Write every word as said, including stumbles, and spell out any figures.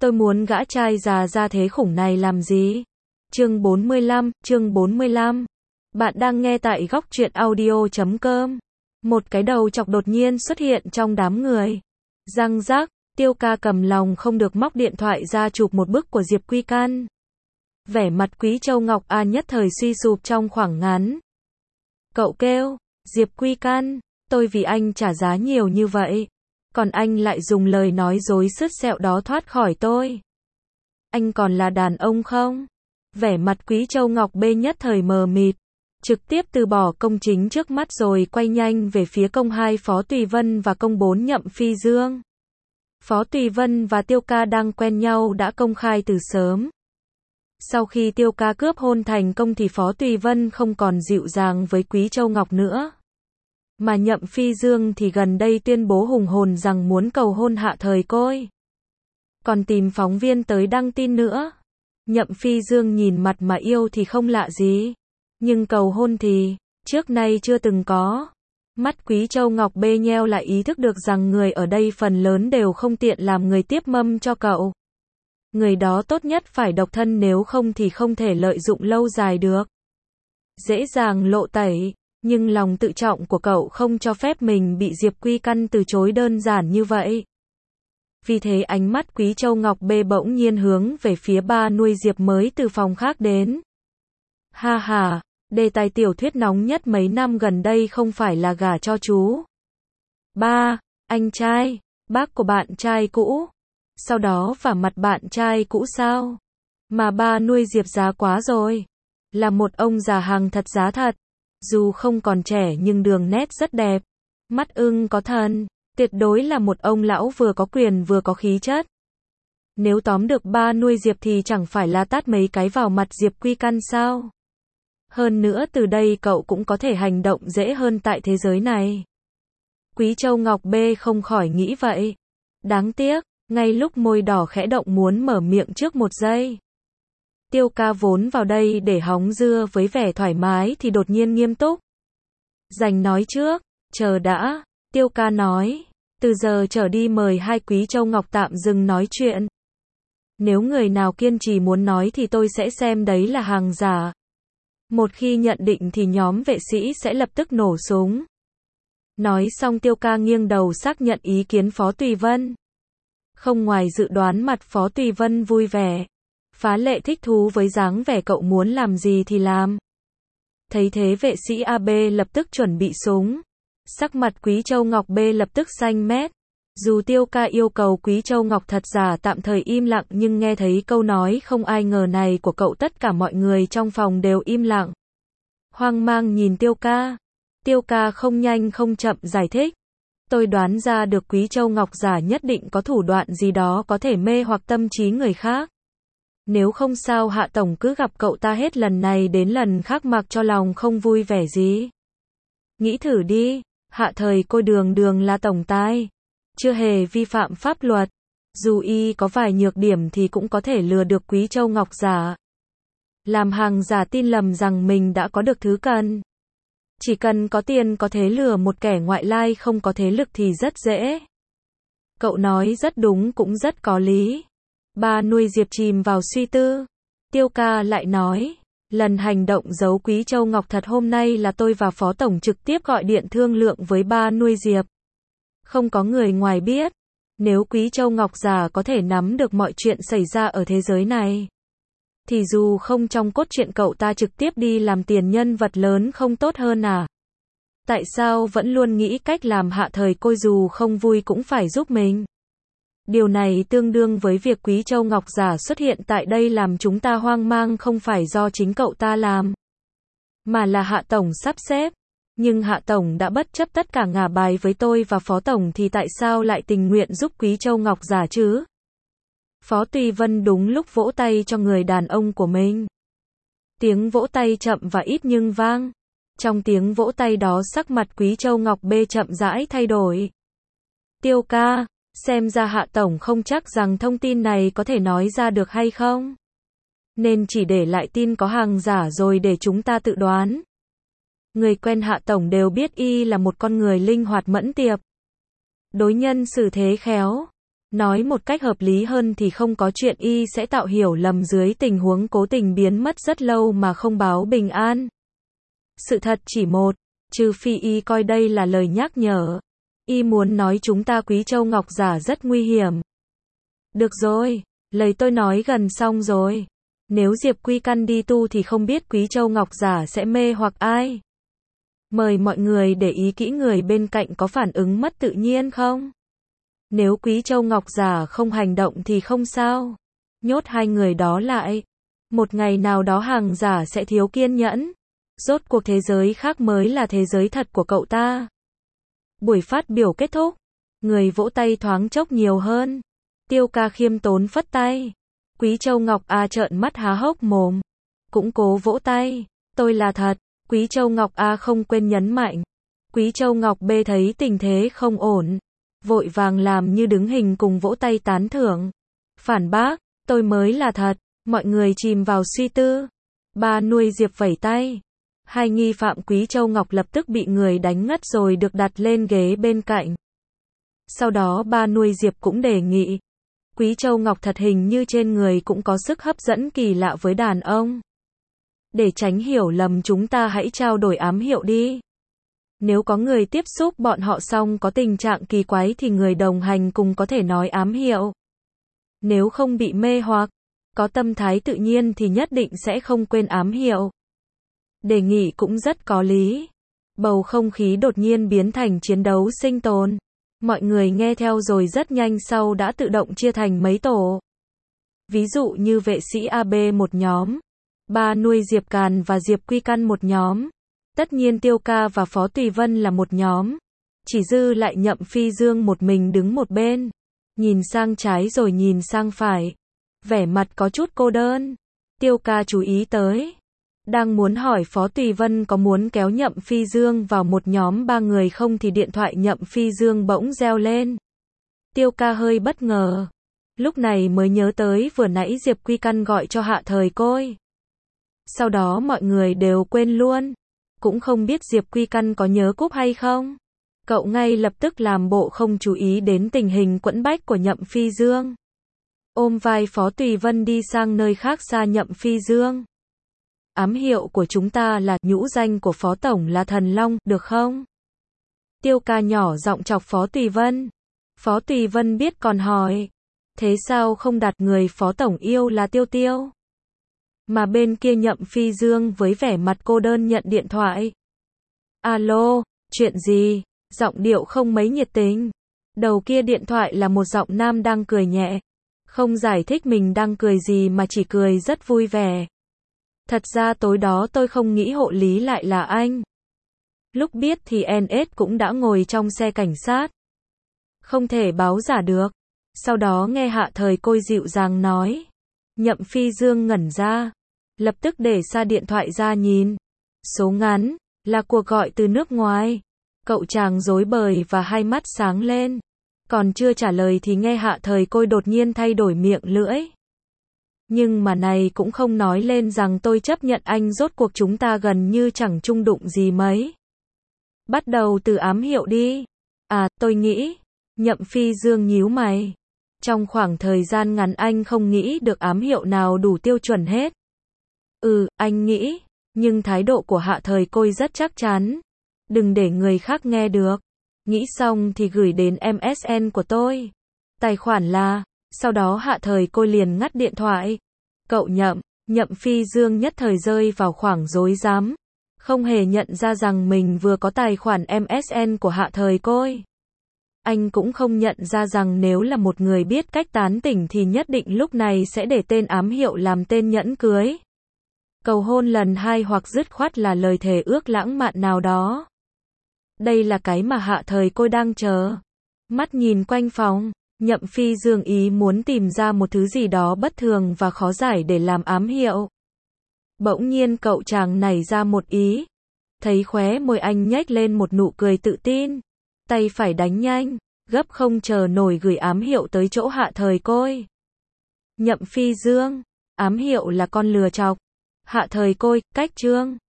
Tôi muốn gã trai già ra thế khủng này làm gì? Chương bốn mươi lăm, chương bốn mươi lăm. Bạn đang nghe tại góc truyện audio chấm com. Một cái đầu chọc đột nhiên xuất hiện trong đám người. Răng rác, Tiêu Ca cầm lòng không được móc điện thoại ra chụp một bức của Diệp Quy Căn. Vẻ mặt Quý Châu Ngọc A nhất thời suy sụp trong khoảng ngắn. Cậu kêu, Diệp Quy Căn, tôi vì anh trả giá nhiều như vậy. Còn anh lại dùng lời nói dối sứt sẹo đó thoát khỏi tôi. Anh còn là đàn ông không? Vẻ mặt Quý Châu Ngọc B nhất thời mờ mịt. Trực tiếp từ bỏ công chính trước mắt rồi quay nhanh về phía công hai Phó Tùy Vân và công bốn Nhậm Phi Dương. Phó Tùy Vân và Tiêu Ca đang quen nhau đã công khai từ sớm. Sau khi Tiêu Ca cướp hôn thành công thì Phó Tùy Vân không còn dịu dàng với Quý Châu Ngọc nữa. Mà Nhậm Phi Dương thì gần đây tuyên bố hùng hồn rằng muốn cầu hôn Hạ Thời Côi. Còn tìm phóng viên tới đăng tin nữa. Nhậm Phi Dương nhìn mặt mà yêu thì không lạ gì. Nhưng cầu hôn thì, trước nay chưa từng có. Mắt Quý Châu Ngọc B nheo lại ý thức được rằng người ở đây phần lớn đều không tiện làm người tiếp mâm cho cậu. Người đó tốt nhất phải độc thân nếu không thì không thể lợi dụng lâu dài được. Dễ dàng lộ tẩy, nhưng lòng tự trọng của cậu không cho phép mình bị Diệp Quy Căn từ chối đơn giản như vậy. Vì thế ánh mắt Quý Châu Ngọc B bỗng nhiên hướng về phía ba nuôi Diệp mới từ phòng khác đến. Ha ha, đề tài tiểu thuyết nóng nhất mấy năm gần đây không phải là gả cho chú. Ba, anh trai, bác của bạn trai cũ. Sau đó vả mặt bạn trai cũ sao? Mà ba nuôi Diệp giá quá rồi. Là một ông già hàng thật giá thật. Dù không còn trẻ nhưng đường nét rất đẹp. Mắt ưng có thần. Tuyệt đối là một ông lão vừa có quyền vừa có khí chất. Nếu tóm được ba nuôi Diệp thì chẳng phải là tát mấy cái vào mặt Diệp Quy Căn sao? Hơn nữa từ đây cậu cũng có thể hành động dễ hơn tại thế giới này. Quý Châu Ngọc B không khỏi nghĩ vậy. Đáng tiếc, ngay lúc môi đỏ khẽ động muốn mở miệng trước một giây. Tiêu Ca vốn vào đây để hóng dưa với vẻ thoải mái thì đột nhiên nghiêm túc. Dành nói trước, chờ đã, Tiêu Ca nói, từ giờ trở đi mời hai Quý Châu Ngọc tạm dừng nói chuyện. Nếu người nào kiên trì muốn nói thì tôi sẽ xem đấy là hàng giả. Một khi nhận định thì nhóm vệ sĩ sẽ lập tức nổ súng. Nói xong Tiêu Ca nghiêng đầu xác nhận ý kiến Phó Tùy Vân. Không ngoài dự đoán mặt Phó Tùy Vân vui vẻ. Phá lệ thích thú với dáng vẻ cậu muốn làm gì thì làm. Thấy thế vệ sĩ a bê lập tức chuẩn bị súng. Sắc mặt Quý Châu Ngọc B lập tức xanh mét. Dù Tiêu Ca yêu cầu Quý Châu Ngọc thật giả tạm thời im lặng nhưng nghe thấy câu nói không ai ngờ này của cậu tất cả mọi người trong phòng đều im lặng. Hoang mang nhìn Tiêu Ca. Tiêu Ca không nhanh không chậm giải thích. Tôi đoán ra được Quý Châu Ngọc giả nhất định có thủ đoạn gì đó có thể mê hoặc tâm trí người khác. Nếu không sao Hạ Tổng cứ gặp cậu ta hết lần này đến lần khác mặc cho lòng không vui vẻ gì. Nghĩ thử đi, Hạ Thời Côi đường đường là tổng tài. Chưa hề vi phạm pháp luật. Dù y có vài nhược điểm thì cũng có thể lừa được Quý Châu Ngọc giả. Làm hàng giả tin lầm rằng mình đã có được thứ cần. Chỉ cần có tiền có thể lừa một kẻ ngoại lai không có thế lực thì rất dễ. Cậu nói rất đúng cũng rất có lý. Ba nuôi Diệp chìm vào suy tư. Tiêu Ca lại nói, lần hành động giấu Quý Châu Ngọc thật hôm nay là tôi và Phó Tổng trực tiếp gọi điện thương lượng với ba nuôi Diệp. Không có người ngoài biết. Nếu Quý Châu Ngọc già có thể nắm được mọi chuyện xảy ra ở thế giới này. Thì dù không trong cốt truyện cậu ta trực tiếp đi làm tiền nhân vật lớn không tốt hơn à? Tại sao vẫn luôn nghĩ cách làm Hạ Thời Côi dù không vui cũng phải giúp mình? Điều này tương đương với việc Quý Châu Ngọc giả xuất hiện tại đây làm chúng ta hoang mang không phải do chính cậu ta làm. Mà là Hạ Tổng sắp xếp. Nhưng Hạ Tổng đã bất chấp tất cả ngả bài với tôi và Phó Tổng thì tại sao lại tình nguyện giúp Quý Châu Ngọc giả chứ? Phó Tùy Vân đúng lúc vỗ tay cho người đàn ông của mình. Tiếng vỗ tay chậm và ít nhưng vang. Trong tiếng vỗ tay đó sắc mặt Quý Châu Ngọc B chậm rãi thay đổi. Tiêu Ca, xem ra Hạ Tổng không chắc rằng thông tin này có thể nói ra được hay không. Nên chỉ để lại tin có hàng giả rồi để chúng ta tự đoán. Người quen Hạ Tổng đều biết y là một con người linh hoạt mẫn tiệp. Đối nhân xử thế khéo. Nói một cách hợp lý hơn thì không có chuyện y sẽ tạo hiểu lầm dưới tình huống cố tình biến mất rất lâu mà không báo bình an. Sự thật chỉ một, trừ phi y coi đây là lời nhắc nhở. Y muốn nói chúng ta Quý Châu Ngọc Giả rất nguy hiểm. Được rồi, lời tôi nói gần xong rồi. Nếu Diệp Quy Căn đi tu thì không biết Quý Châu Ngọc Giả sẽ mê hoặc ai. Mời mọi người để ý kỹ người bên cạnh có phản ứng mất tự nhiên không? Nếu Quý Châu Ngọc Giả không hành động thì không sao. Nhốt hai người đó lại. Một ngày nào đó hàng giả sẽ thiếu kiên nhẫn. Rốt cuộc thế giới khác mới là thế giới thật của cậu ta. Buổi phát biểu kết thúc. Người vỗ tay thoáng chốc nhiều hơn. Tiêu Ca khiêm tốn phất tay. Quý Châu Ngọc A trợn mắt há hốc mồm. Cũng cố vỗ tay. Tôi là thật. Quý Châu Ngọc A không quên nhấn mạnh. Quý Châu Ngọc B thấy tình thế không ổn. Vội vàng làm như đứng hình cùng vỗ tay tán thưởng. Phản bác, tôi mới là thật. Mọi người chìm vào suy tư. Ba nuôi Diệp vẩy tay. Hai nghi phạm Quý Châu Ngọc lập tức bị người đánh ngất rồi được đặt lên ghế bên cạnh. Sau đó ba nuôi Diệp cũng đề nghị. Quý Châu Ngọc thật hình như trên người cũng có sức hấp dẫn kỳ lạ với đàn ông. Để tránh hiểu lầm chúng ta hãy trao đổi ám hiệu đi. Nếu có người tiếp xúc bọn họ xong có tình trạng kỳ quái thì người đồng hành cùng có thể nói ám hiệu. Nếu không bị mê hoặc, có tâm thái tự nhiên thì nhất định sẽ không quên ám hiệu. Đề nghị cũng rất có lý. Bầu không khí đột nhiên biến thành chiến đấu sinh tồn. Mọi người nghe theo rồi rất nhanh sau đã tự động chia thành mấy tổ. Ví dụ như vệ sĩ a bê một nhóm, ba nuôi Diệp Càn và Diệp Quy Căn một nhóm. Tất nhiên Tiêu Ca và Phó Tùy Vân là một nhóm. Chỉ dư lại Nhậm Phi Dương một mình đứng một bên. Nhìn sang trái rồi nhìn sang phải. Vẻ mặt có chút cô đơn. Tiêu Ca chú ý tới. Đang muốn hỏi Phó Tùy Vân có muốn kéo Nhậm Phi Dương vào một nhóm ba người không thì điện thoại Nhậm Phi Dương bỗng reo lên. Tiêu Ca hơi bất ngờ. Lúc này mới nhớ tới vừa nãy Diệp Quy Căn gọi cho Hạ Thời Côi. Sau đó mọi người đều quên luôn. Cũng không biết Diệp Quy Căn có nhớ cúp hay không. Cậu ngay lập tức làm bộ không chú ý đến tình hình quẫn bách của Nhậm Phi Dương. Ôm vai Phó Tùy Vân đi sang nơi khác xa Nhậm Phi Dương. Ám hiệu của chúng ta là nhũ danh của Phó Tổng là Thần Long, được không? Tiêu Ca nhỏ giọng chọc Phó Tùy Vân. Phó Tùy Vân biết còn hỏi. Thế sao không đặt người Phó Tổng yêu là Tiêu Tiêu? Mà bên kia Nhậm Phi Dương với vẻ mặt cô đơn nhận điện thoại. Alo, chuyện gì? Giọng điệu không mấy nhiệt tình. Đầu kia điện thoại là một giọng nam đang cười nhẹ. Không giải thích mình đang cười gì mà chỉ cười rất vui vẻ. Thật ra tối đó tôi không nghĩ hộ lý lại là anh. Lúc biết thì en ét cũng đã ngồi trong xe cảnh sát. Không thể báo giả được. Sau đó nghe Hạ Thời Côi dịu dàng nói. Nhậm Phi Dương ngẩn ra. Lập tức để xa điện thoại ra nhìn. Số ngắn, là cuộc gọi từ nước ngoài. Cậu chàng rối bời và hai mắt sáng lên. Còn chưa trả lời thì nghe Hạ Thời Côi đột nhiên thay đổi miệng lưỡi. Nhưng mà này cũng không nói lên rằng tôi chấp nhận anh, rốt cuộc chúng ta gần như chẳng chung đụng gì mấy. Bắt đầu từ ám hiệu đi. À, tôi nghĩ. Nhậm Phi Dương nhíu mày. Trong khoảng thời gian ngắn anh không nghĩ được ám hiệu nào đủ tiêu chuẩn hết. Ừ, anh nghĩ. Nhưng thái độ của Hạ Thời Côi rất chắc chắn. Đừng để người khác nghe được. Nghĩ xong thì gửi đến em ét en của tôi. Tài khoản là. Sau đó Hạ Thời Côi liền ngắt điện thoại. Cậu Nhậm, Nhậm Phi Dương nhất thời rơi vào khoảng rối rắm. Không hề nhận ra rằng mình vừa có tài khoản em ét en của Hạ Thời Côi. Anh cũng không nhận ra rằng nếu là một người biết cách tán tỉnh thì nhất định lúc này sẽ để tên ám hiệu làm tên nhẫn cưới. Cầu hôn lần hai hoặc dứt khoát là lời thề ước lãng mạn nào đó. Đây là cái mà Hạ Thời Côi đang chờ. Mắt nhìn quanh phòng, Nhậm Phi Dương ý muốn tìm ra một thứ gì đó bất thường và khó giải để làm ám hiệu. Bỗng nhiên cậu chàng nảy ra một ý. Thấy khóe môi anh nhếch lên một nụ cười tự tin. Tay phải đánh nhanh, gấp không chờ nổi gửi ám hiệu tới chỗ Hạ Thời Côi. Nhậm Phi Dương, ám hiệu là con lừa chọc. Hạ Thời Côi, cách chương.